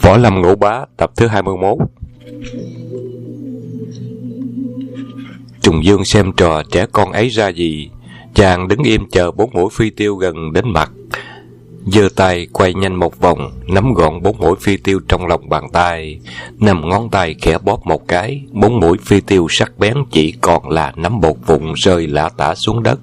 Võ Lâm Ngũ Bá tập thứ 21. Trùng Dương xem trò trẻ con ấy ra gì. Chàng đứng im chờ 4 mũi phi tiêu gần đến mặt, giơ tay quay nhanh một vòng, nắm gọn 4 mũi phi tiêu trong lòng bàn tay, 5 ngón tay khẽ bóp một cái, 4 mũi phi tiêu sắc bén chỉ còn là nắm bột vụn rơi lả tả xuống đất.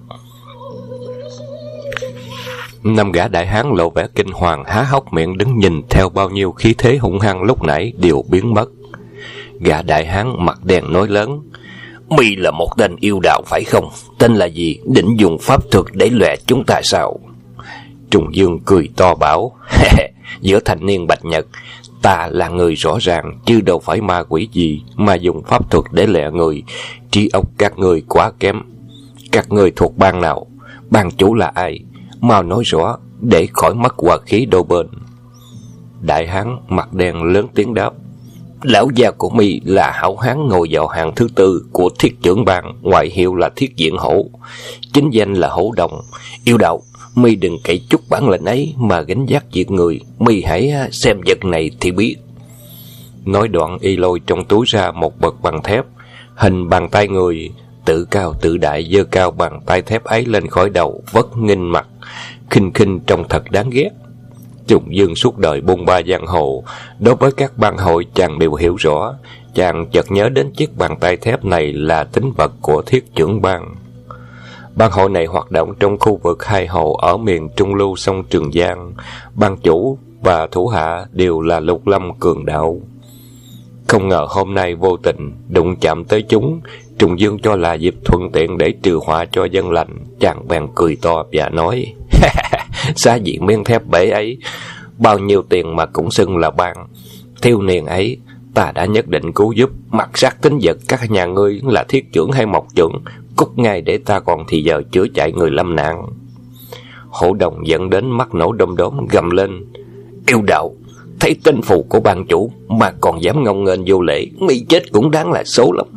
5 gã đại hán lộ vẻ kinh hoàng, há hốc miệng đứng nhìn theo bao nhiêu khí thế hung hăng lúc nãy đều biến mất. Gã đại hán mặt đen nói lớn: "Mi là một tên yêu đạo phải không? Tên là gì? Định dùng pháp thuật để lọe chúng ta sao?" Trùng Dương cười to bảo: "Giữa thanh niên bạch nhật, ta là người rõ ràng, chứ đâu phải ma quỷ gì mà dùng pháp thuật để lẹ người. Trí óc các người quá kém. Các người thuộc bang nào? Bang chủ là ai? Mau nói rõ để khỏi mất hòa khí đôi bên." Đại hán mặt đen lớn tiếng đáp: "Lão gia của mi là hảo hán ngồi vào hàng thứ tư của Thiết Trưởng bang, ngoại hiệu là Thiết Diện Hổ, chính danh là Hổ Đồng. Yêu đạo, mi đừng cậy chút bản lĩnh ấy mà gánh vác việc người, mi hãy xem vật này thì biết." Nói đoạn y lôi trong túi ra một bậc bằng thép, hình bàn tay người, tự cao tự đại giơ cao bàn tay thép ấy lên khỏi đầu, vất nghinh mặt, khinh khinh trông thật đáng ghét. Trùng Dương suốt đời bôn ba giang hồ, đối với các bang hội chàng đều hiểu rõ. Chàng chợt nhớ đến chiếc bàn tay thép này là tín vật của Thiết Trưởng bang. Bang hội này hoạt động trong khu vực hai hồ ở miền trung lưu sông Trường Giang. Bang chủ và thủ hạ đều là lục lâm cường đạo. Không ngờ hôm nay vô tình đụng chạm tới chúng, Trùng Dương cho là dịp thuận tiện để trừ họa cho dân lành. Chàng bèn cười to và nói: "Xá diện miếng thép bể ấy, bao nhiêu tiền mà cũng xưng là bang. Thiếu niên ấy ta đã nhất định cứu giúp, mặc sát tính vật các nhà ngươi là Thiết Trưởng hay Mộc Trưởng, cút ngay để ta còn thì giờ chữa chạy người lâm nạn." Hổ Đồng dẫn đến mắt nổ đom đóm gầm lên: "Yêu đạo, thấy tên phù của bang chủ mà còn dám ngông nghênh vô lễ, mi chết cũng đáng là số lắm."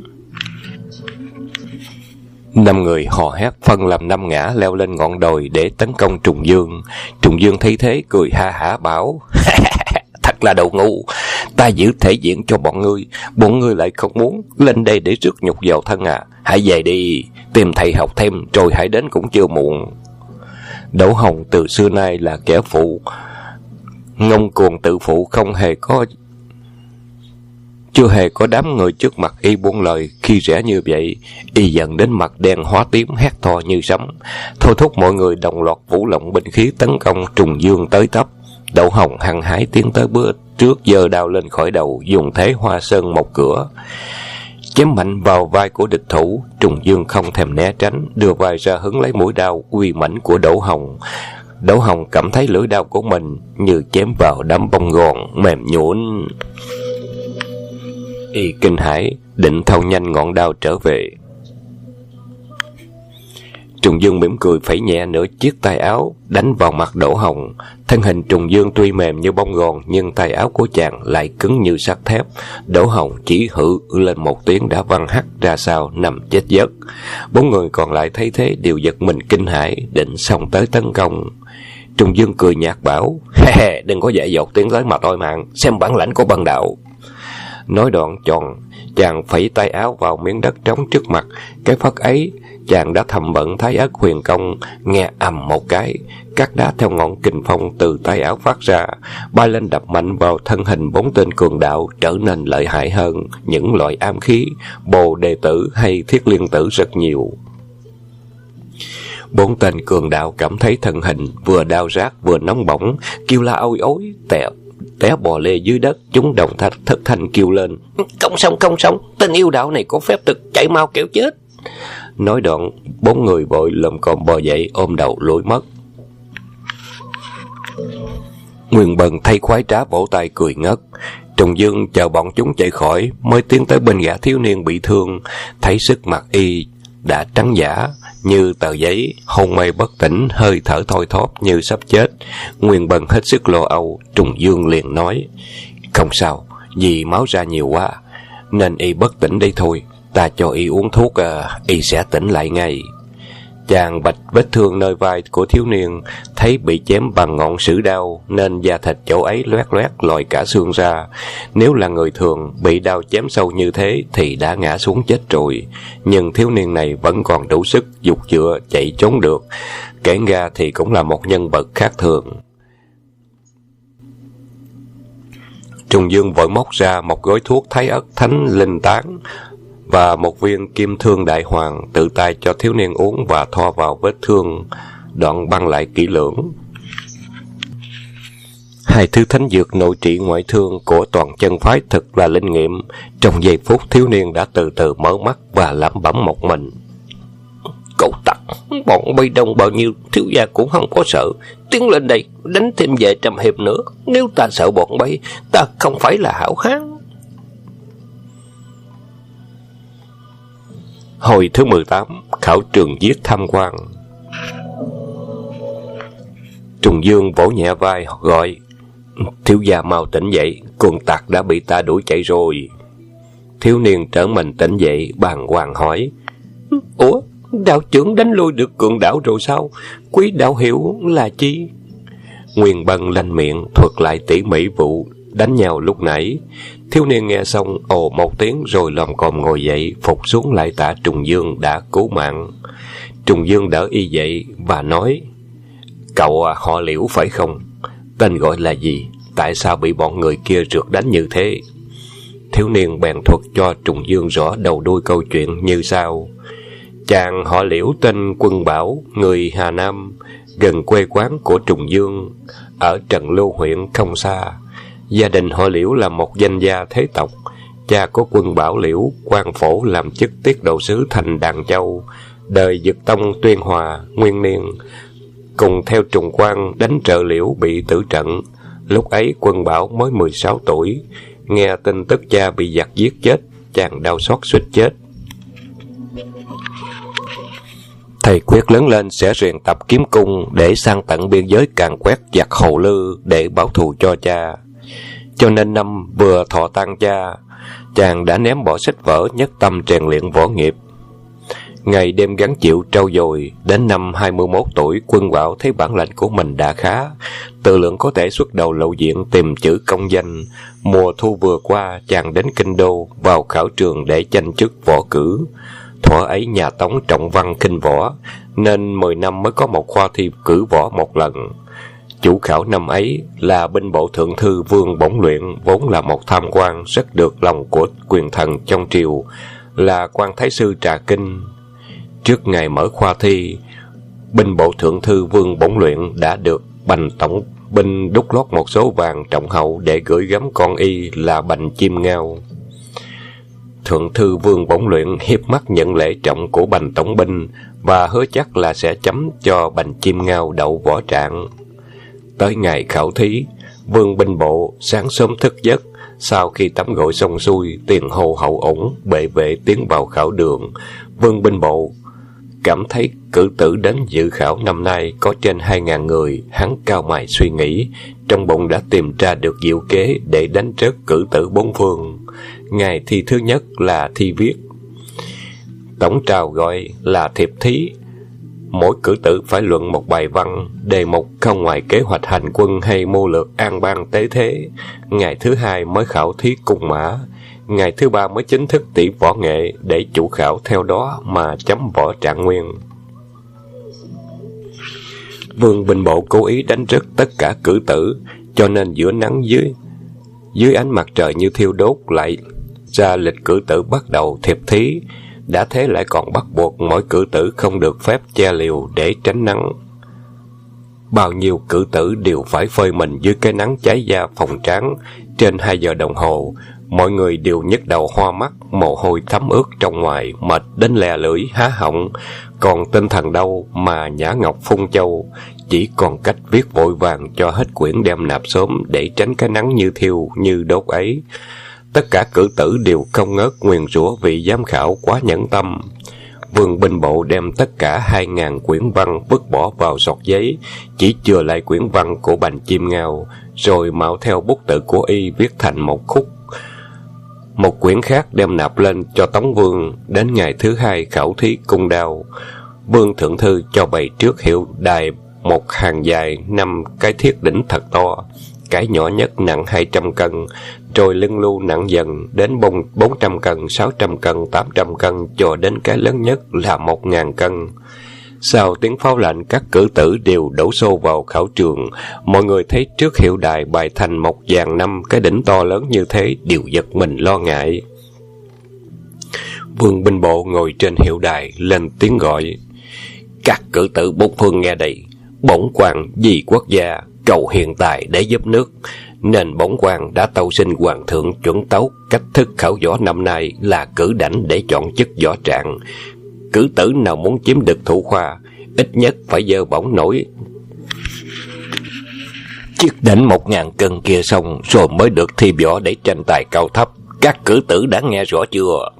5 người hò hét phân làm 5 ngã leo lên ngọn đồi để tấn công Trùng Dương. Trùng Dương thấy thế cười ha hả bảo: "Thật là đồ ngu, ta giữ thể diện cho bọn ngươi lại không muốn lên đây để rước nhục vào thân à? Hãy về đi, tìm thầy học thêm rồi hãy đến cũng chưa muộn." Đỗ Hồng từ xưa nay là kẻ phụ ngông cuồng tự phụ, chưa hề có đám người trước mặt y buông lời khi rẽ như vậy. Y giận đến mặt đen hóa tím, hét to như sấm, thôi thúc mọi người đồng loạt vũ động binh khí tấn công Trùng Dương tới tấp. Đỗ Hồng hăng hái tiến tới bước trước, giơ đao lên khỏi đầu, dùng thế Hoa Sơn một cửa, chém mạnh vào vai của địch thủ. Trùng Dương không thèm né tránh, đưa vai ra hứng lấy mũi đao uy mãnh của Đỗ Hồng. Đỗ Hồng cảm thấy lưỡi đao của mình như chém vào đám bông gòn mềm nhũn. Y kinh hãi định thâu nhanh ngọn đao trở về. Trùng Dương mỉm cười phẩy nhẹ nửa chiếc tay áo đánh vào mặt Đỗ Hồng. Thân hình Trùng Dương tuy mềm như bông gòn, nhưng tay áo của chàng lại cứng như sắt thép. Đỗ Hồng chỉ hự lên một tiếng đã văng hắt ra sau nằm chết giấc. 4 người còn lại thấy thế đều giật mình kinh hãi, định xông tới tấn công. Trùng Dương cười nhạt bảo: "Đừng có dại dột tiến tới mà tôi mạng, xem bản lãnh của bần đạo." Nói đoạn chàng phẩy tay áo vào miếng đất trống trước mặt. Cái phất ấy chàng đã thầm vận Thái Ất Huyền Công, nghe ầm một cái, các đá theo ngọn kình phong từ tay áo phát ra, bay lên đập mạnh vào thân hình 4 tên cường đạo, trở nên lợi hại hơn những loại ám khí Bồ Đề Tử hay Thiết Liên Tử rất nhiều. 4 tên cường đạo cảm thấy thân hình vừa đau rát vừa nóng bỏng, kêu la ôi ối, té bò lê dưới đất. Chúng đồng thất thanh kêu lên: Không xong, tên yêu đạo này có phép thuật, chạy mau kẻo chết." Nói đoạn 4 người vội lồm cồm bò dậy, ôm đầu lủi mất. Nguyên Bần thấy khoái trá vỗ tay cười ngất. Trùng Dương chờ bọn chúng chạy khỏi mới tiến tới bên gã thiếu niên bị thương, thấy sức mặt y đã trắng giả như tờ giấy, hôn mê bất tỉnh, hơi thở thoi thóp như sắp chết. Nguyên Bần hết sức lo âu. Trùng Dương liền nói: "Không sao, vì máu ra nhiều quá nên y bất tỉnh đây thôi, ta cho y uống thuốc, y sẽ tỉnh lại ngay." Chàng bạch vết thương nơi vai của thiếu niên, thấy bị chém bằng ngọn sửu đao nên da thịt chỗ ấy loét loét lòi cả xương ra. Nếu là người thường bị đao chém sâu như thế thì đã ngã xuống chết rồi, nhưng thiếu niên này vẫn còn đủ sức giục dựa chạy trốn được, kể ra thì cũng là một nhân vật khác thường. Trùng Dương vội móc ra một gói thuốc Thái Ất Thánh Linh Tán và một viên Kim Thương Đại Hoàng, tự tay cho thiếu niên uống và thoa vào vết thương, đoạn băng lại kỹ lưỡng. Hai thứ thánh dược nội trị ngoại thương của toàn chân phái thật là linh nghiệm. Trong giây phút, thiếu niên đã từ từ mở mắt và lẩm bẩm một mình: Cậu tặc, bọn Bi đông bao nhiêu, thiếu gia cũng không có sợ. Tiến lên đây, đánh thêm vài trăm hiệp nữa. Nếu ta sợ bọn Bi, ta không phải là hảo hán. Hồi thứ 18, khảo trường giết tham quan. Trùng Dương vỗ nhẹ vai gọi: Thiếu gia mau tỉnh dậy, cường tặc đã bị ta đuổi chạy rồi. Thiếu niên trở mình tỉnh dậy, bàng hoàng hỏi: Ủa, đạo trưởng đánh lui được cường đảo rồi sao? Quý đạo hiểu là chi? Nguyên Bân lanh miệng thuật lại tỉ mỉ vụ đánh nhau lúc nãy. Thiếu niên nghe xong ồ một tiếng rồi lồm cồm ngồi dậy, phục xuống lại tạ Trùng Dương đã cứu mạng. Trùng Dương đỡ y dậy và nói: Cậu họ Liễu phải không? Tên gọi là gì? Tại sao bị bọn người kia rượt đánh như thế? Thiếu niên bèn thuật cho Trùng Dương rõ đầu đuôi câu chuyện như sau. Chàng họ Liễu tên Quân Bảo, người Hà Nam, gần quê quán của Trùng Dương, ở Trần Lưu huyện không xa. Gia đình họ Liễu là một danh gia thế tộc. Cha của Quân Bảo Liễu, quan phổ làm chức tiết độ sứ thành Đàn Châu, đời Dực Tông Tuyên Hòa, Nguyên Niên, cùng theo Trùng Quang đánh trợ Liễu bị tử trận. Lúc ấy Quân Bảo mới 16 tuổi, nghe tin tức cha bị giặc giết chết, chàng đau xót suýt chết. Thầy quyết lớn lên sẽ rèn tập kiếm cung để sang tận biên giới càn quét giặc Hồ Lư để báo thù cho cha. Cho nên năm vừa thọ tang cha, chàng đã ném bỏ sách vở, nhất tâm rèn luyện võ nghiệp. Ngày đêm gắng chịu trau dồi, đến năm 21 tuổi, Quân Bảo thấy bản lĩnh của mình đã khá, tự lượng có thể xuất đầu lộ diện tìm chữ công danh. Mùa thu vừa qua, chàng đến Kinh Đô vào khảo trường để tranh chức võ cử. Thuở ấy nhà Tống trọng văn khinh võ, nên 10 năm mới có một khoa thi cử võ một lần. Chủ khảo năm ấy là binh bộ thượng thư Vương Bổng Luyện, vốn là một tham quan rất được lòng của quyền thần trong triều, là quan thái sư Trà Kinh. Trước ngày mở khoa thi, binh bộ thượng thư Vương Bổng Luyện đã được Bành tổng binh đúc lót một số vàng trọng hậu để gửi gắm con y là Bành Chim Ngao. Thượng thư Vương Bổng Luyện hiếp mắt nhận lễ trọng của Bành tổng binh và hứa chắc là sẽ chấm cho Bành Chim Ngao đậu võ trạng. Tới ngày khảo thí, Vương binh bộ sáng sớm thức giấc, sau khi tắm gội xong xuôi, tiền hô hậu ủng, bệ vệ tiến vào khảo đường. Vương binh bộ cảm thấy cử tử đến dự khảo năm nay có trên 2.000 người, hắn cao mày suy nghĩ, trong bụng đã tìm ra được diệu kế để đánh rớt cử tử bốn phương. Ngày thi thứ nhất là thi viết, tổng trào gọi là thiệp thí. Mỗi cử tử phải luận một bài văn, đề mục không ngoài kế hoạch hành quân hay mưu lược an bang tế thế. Ngày thứ hai mới khảo thí cung mã, ngày thứ ba mới chính thức tỉ võ nghệ, để chủ khảo theo đó mà chấm võ trạng nguyên. Vương binh bộ cố ý đánh rớt tất cả cử tử, cho nên giữa nắng dưới ánh mặt trời như thiêu đốt lại ra lịch cử tử bắt đầu thiệp thí. Đã thế lại còn bắt buộc mỗi cử tử không được phép che liều để tránh nắng. Bao nhiêu cử tử đều phải phơi mình dưới cái nắng cháy da phồng trán trên 2 giờ đồng hồ. Mọi người đều nhức đầu hoa mắt, mồ hôi thấm ướt trong ngoài, mệt đến lè lưỡi há họng. Còn tinh thần đâu mà nhã ngọc phun châu, chỉ còn cách viết vội vàng cho hết quyển đem nạp sớm để tránh cái nắng như thiêu như đốt ấy. Tất cả cử tử đều không ngớt nguyền rủa vị giám khảo quá nhẫn tâm. Vương binh bộ đem tất cả 2.000 quyển văn vứt bỏ vào sọt giấy, chỉ chừa lại quyển văn của Bành Chim Ngao, rồi mạo theo bút tự của y viết thành một khúc. Một quyển khác đem nạp lên cho Tống Vương. Đến ngày thứ hai khảo thí cung đao, Vương thượng thư cho bày trước hiệu đài một hàng dài 5 cái thiết đỉnh thật to. Cái nhỏ nhất nặng 200 cân, rồi lưng lưu nặng dần đến 400 cân, 600 cân, 800 cân, cho đến cái lớn nhất là 1000 cân. Sau tiếng pháo lệnh, các cử tử đều đổ xô vào khảo trường. Mọi người thấy trước hiệu đài bày thành một dàn 5 cái đỉnh to lớn như thế đều giật mình lo ngại. Vương binh bộ ngồi trên hiệu đài lên tiếng gọi: "Các cử tử bốn phương nghe đây, bổn quan vì quốc gia cầu hiện tài để giúp nước, nên bổn quan đã tâu xin hoàng thượng chuẩn tấu cách thức khảo võ năm nay là cử đảnh để chọn chức võ trạng. Cử tử nào muốn chiếm được thủ khoa, ít nhất phải dơ bổng nổi chiếc đảnh 1000 cân kia xong rồi mới được thi võ để tranh tài cao thấp. Các cử tử đã nghe rõ chưa?"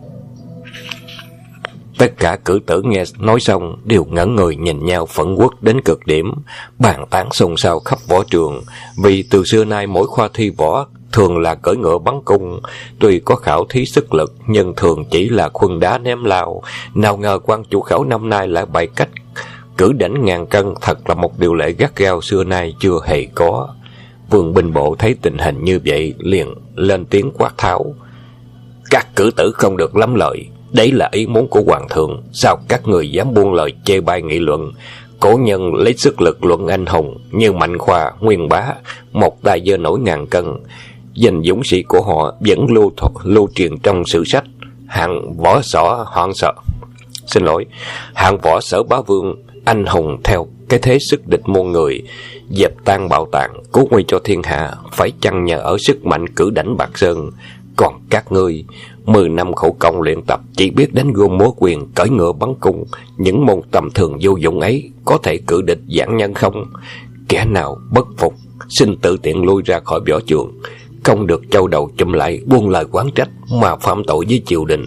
Tất cả cử tử nghe nói xong đều ngẩn người nhìn nhau phẫn uất đến cực điểm, bàn tán xôn xao khắp võ trường. Vì từ xưa nay mỗi khoa thi võ thường là cưỡi ngựa bắn cung, tuy có khảo thí sức lực nhưng thường chỉ là khuân đá ném lao. Nào ngờ quan chủ khảo năm nay lại bày cách cử đảnh 1000 cân, thật là một điều lệ gắt gao xưa nay chưa hề có. Vương binh bộ thấy tình hình như vậy liền lên tiếng quát tháo: "Các cử tử không được lắm lời, đấy là ý muốn của hoàng thượng, sao các người dám buông lời chê bai nghị luận? Cổ nhân lấy sức lực luận anh hùng như Mạnh Khoa, Nguyên Bá, một tay giơ nổi 1000 cân. Danh dũng sĩ của họ vẫn lưu truyền trong sử sách. Hạng võ sở bá vương, anh hùng theo cái thế sức địch muôn người, dẹp tan bạo tàng, cứu nguy cho thiên hạ, phải chăng nhờ ở sức mạnh cử đảnh Bạc Sơn. Còn các ngươi 10 năm khổ công luyện tập, chỉ biết đánh gươm múa quyền, cưỡi ngựa bắn cung, những môn tầm thường vô dụng ấy có thể cử địch giảng nhân không? Kẻ nào bất phục xin tự tiện lui ra khỏi võ trường, không được châu đầu chụm lại buông lời oán trách mà phạm tội với triều đình."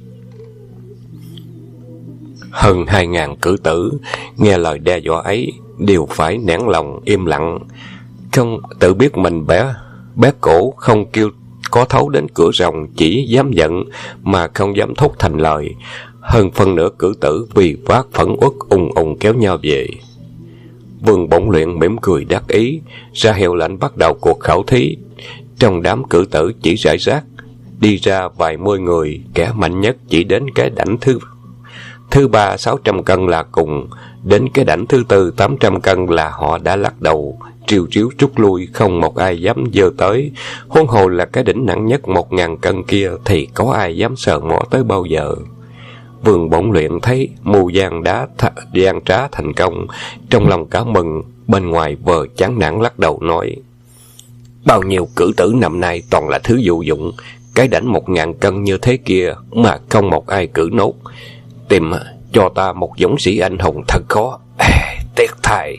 Hơn 2000 cử tử nghe lời đe dọa ấy đều phải nén lòng im lặng, không tự biết mình bé cổ, không kêu có thấu đến cửa rồng, chỉ dám giận mà không dám thốt thành lời. Hơn phân nửa cử tử vì phát phẫn uất ùng ùng kéo nhau về. Vương Bổn Luyện mỉm cười đắc ý, ra hiệu lệnh bắt đầu cuộc khảo thí. Trong đám cử tử chỉ rải rác đi ra vài mươi người, kẻ mạnh nhất chỉ đến cái đảnh thứ 3 600 cân là cùng, đến cái đảnh thứ 4 800 cân là họ đã lắc đầu triều trút lui, không một ai dám dơ tới. Huống hồ là cái đỉnh nặng nhất 1000 cân kia thì có ai dám sờ mó tới bao giờ. Vương Bổn Luyện thấy mưu gian trá thành công, trong lòng cả mừng, bên ngoài vờ chán nản lắc đầu nói: "Bao nhiêu cử tử năm nay toàn là thứ vô dụng, cái đảnh 1000 cân như thế kia mà không một ai cử nốt. Tìm cho ta một dũng sĩ anh hùng thật khó, tiếc thay."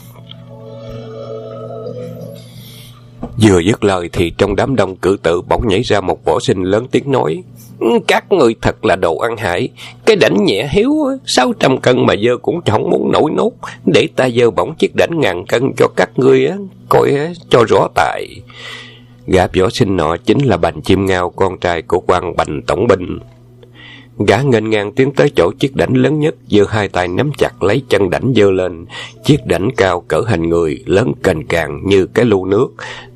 Vừa dứt lời thì trong đám đông cử tử bỗng nhảy ra một võ sinh lớn tiếng nói: "Các người thật là đồ ăn hại, cái đảnh nhẹ hiếu 600 cân mà dơ cũng không muốn nổi nốt, để ta dơ bổng chiếc đảnh 1000 cân cho các ngươi coi cho rõ tài." Gã võ sinh nọ chính là Bành Chiêm Ngao, con trai của quan Bành tổng binh. Gã nghênh ngang tiến tới chỗ chiếc đảnh lớn nhất, giơ hai tay nắm chặt lấy chân đảnh giơ lên. Chiếc đảnh cao cỡ hình người, lớn cành càng như cái lu nước,